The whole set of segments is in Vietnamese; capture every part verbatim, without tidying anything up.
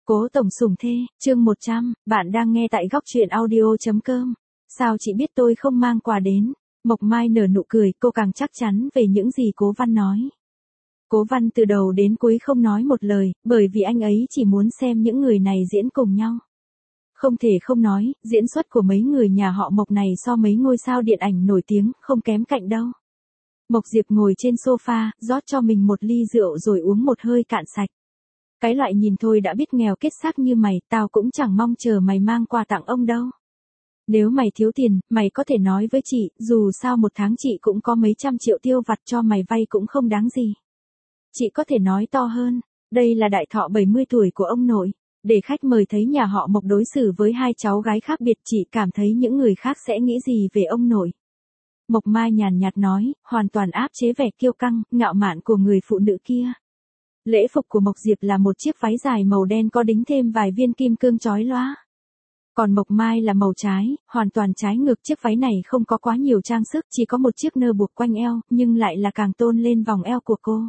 Cố tổng sủng thê, chương một trăm, bạn đang nghe tại góc truyện audio.com. Sao chị biết tôi không mang quà đến? Mộc Mai nở nụ cười, cô càng chắc chắn về những gì Cố Văn nói. Cố Văn từ đầu đến cuối không nói một lời, bởi vì anh ấy chỉ muốn xem những người này diễn cùng nhau. Không thể không nói, diễn xuất của mấy người nhà họ Mộc này so mấy ngôi sao điện ảnh nổi tiếng, không kém cạnh đâu. Mộc Diệp ngồi trên sofa, rót cho mình một ly rượu rồi uống một hơi cạn sạch. Cái loại nhìn thôi đã biết nghèo kết xác như mày, tao cũng chẳng mong chờ mày mang quà tặng ông đâu. Nếu mày thiếu tiền, mày có thể nói với chị, dù sao một tháng chị cũng có mấy trăm triệu tiêu vặt cho mày vay cũng không đáng gì. Chị có thể nói to hơn, đây là đại thọ bảy mươi tuổi của ông nội. Để khách mời thấy nhà họ Mộc đối xử với hai cháu gái khác biệt, chị cảm thấy những người khác sẽ nghĩ gì về ông nội. Mộc Mai nhàn nhạt nói, hoàn toàn áp chế vẻ kiêu căng, ngạo mạn của người phụ nữ kia. Lễ phục của Mộc Diệp là một chiếc váy dài màu đen có đính thêm vài viên kim cương chói lóa. Còn Mộc Mai là màu trái, hoàn toàn trái ngược, chiếc váy này không có quá nhiều trang sức, chỉ có một chiếc nơ buộc quanh eo, nhưng lại là càng tôn lên vòng eo của cô.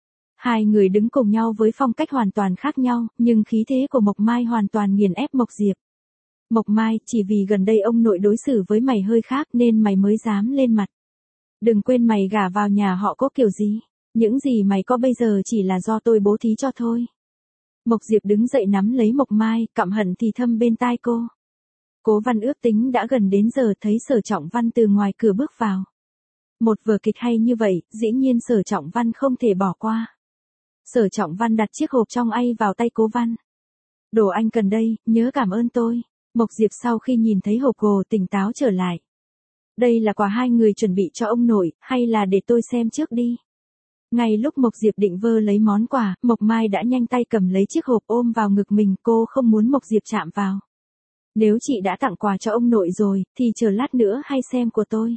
Hai người đứng cùng nhau với phong cách hoàn toàn khác nhau, nhưng khí thế của Mộc Mai hoàn toàn nghiền ép Mộc Diệp. Mộc Mai, chỉ vì gần đây ông nội đối xử với mày hơi khác nên mày mới dám lên mặt. Đừng quên mày gả vào nhà họ Cố kiểu gì. Những gì mày có bây giờ chỉ là do tôi bố thí cho thôi. Mộc Diệp đứng dậy nắm lấy Mộc Mai, căm hận thì thầm bên tai cô. Cố Văn ước tính đã gần đến giờ, thấy Sở Trọng Văn từ ngoài cửa bước vào. Một vở kịch hay như vậy, dĩ nhiên Sở Trọng Văn không thể bỏ qua. Sở Trọng Văn đặt chiếc hộp trong ay vào tay Cố Văn. Đồ anh cần đây, nhớ cảm ơn tôi. Mộc Diệp sau khi nhìn thấy hộp gồ tỉnh táo trở lại. Đây là quà hai người chuẩn bị cho ông nội, hay là để tôi xem trước đi. Ngay lúc Mộc Diệp định vơ lấy món quà, Mộc Mai đã nhanh tay cầm lấy chiếc hộp ôm vào ngực mình, cô không muốn Mộc Diệp chạm vào. Nếu chị đã tặng quà cho ông nội rồi, thì chờ lát nữa hay xem của tôi.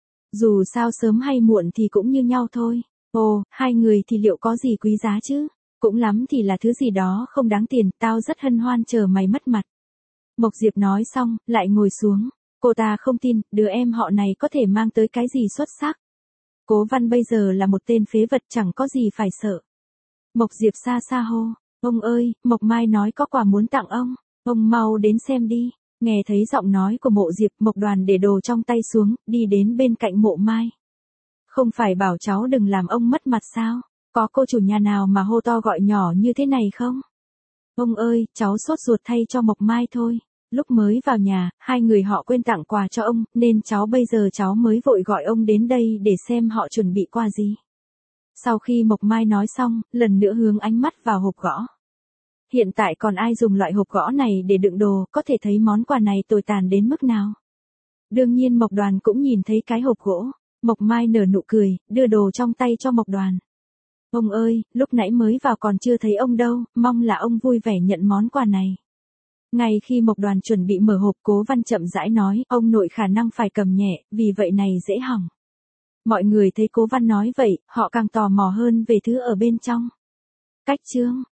Dù sao sớm hay muộn thì cũng như nhau thôi. Ồ, hai người thì liệu có gì quý giá chứ? Cũng lắm thì là thứ gì đó không đáng tiền, tao rất hân hoan chờ mày mất mặt. Mộc Diệp nói xong, lại ngồi xuống. Cô ta không tin, đứa em họ này có thể mang tới cái gì xuất sắc. Cố Văn bây giờ là một tên phế vật, chẳng có gì phải sợ. Mộc Diệp xa xa hô, ông ơi, Mộc Mai nói có quà muốn tặng ông, ông mau đến xem đi. Nghe thấy giọng nói của Mộ Diệp, Mộc Đoàn để đồ trong tay xuống, đi đến bên cạnh Mộ Mai. Không phải bảo cháu đừng làm ông mất mặt sao? Có cô chủ nhà nào mà hô to gọi nhỏ như thế này không? Ông ơi, cháu sốt ruột thay cho Mộc Mai thôi. Lúc mới vào nhà, hai người họ quên tặng quà cho ông, nên cháu bây giờ cháu mới vội gọi ông đến đây để xem họ chuẩn bị quà gì. Sau khi Mộc Mai nói xong, lần nữa hướng ánh mắt vào hộp gõ. Hiện tại còn ai dùng loại hộp gõ này để đựng đồ, có thể thấy món quà này tồi tàn đến mức nào. Đương nhiên Mộc Đoàn cũng nhìn thấy cái hộp gỗ. Mộc Mai nở nụ cười, đưa đồ trong tay cho Mộc Đoàn. Ông ơi, lúc nãy mới vào còn chưa thấy ông đâu, mong là ông vui vẻ nhận món quà này. Ngay khi Mộc Đoàn chuẩn bị mở hộp, Cố Văn chậm rãi nói, ông nội khả năng phải cầm nhẹ, vì vậy này dễ hỏng. Mọi người thấy Cố Văn nói vậy, họ càng tò mò hơn về thứ ở bên trong. Cách chương,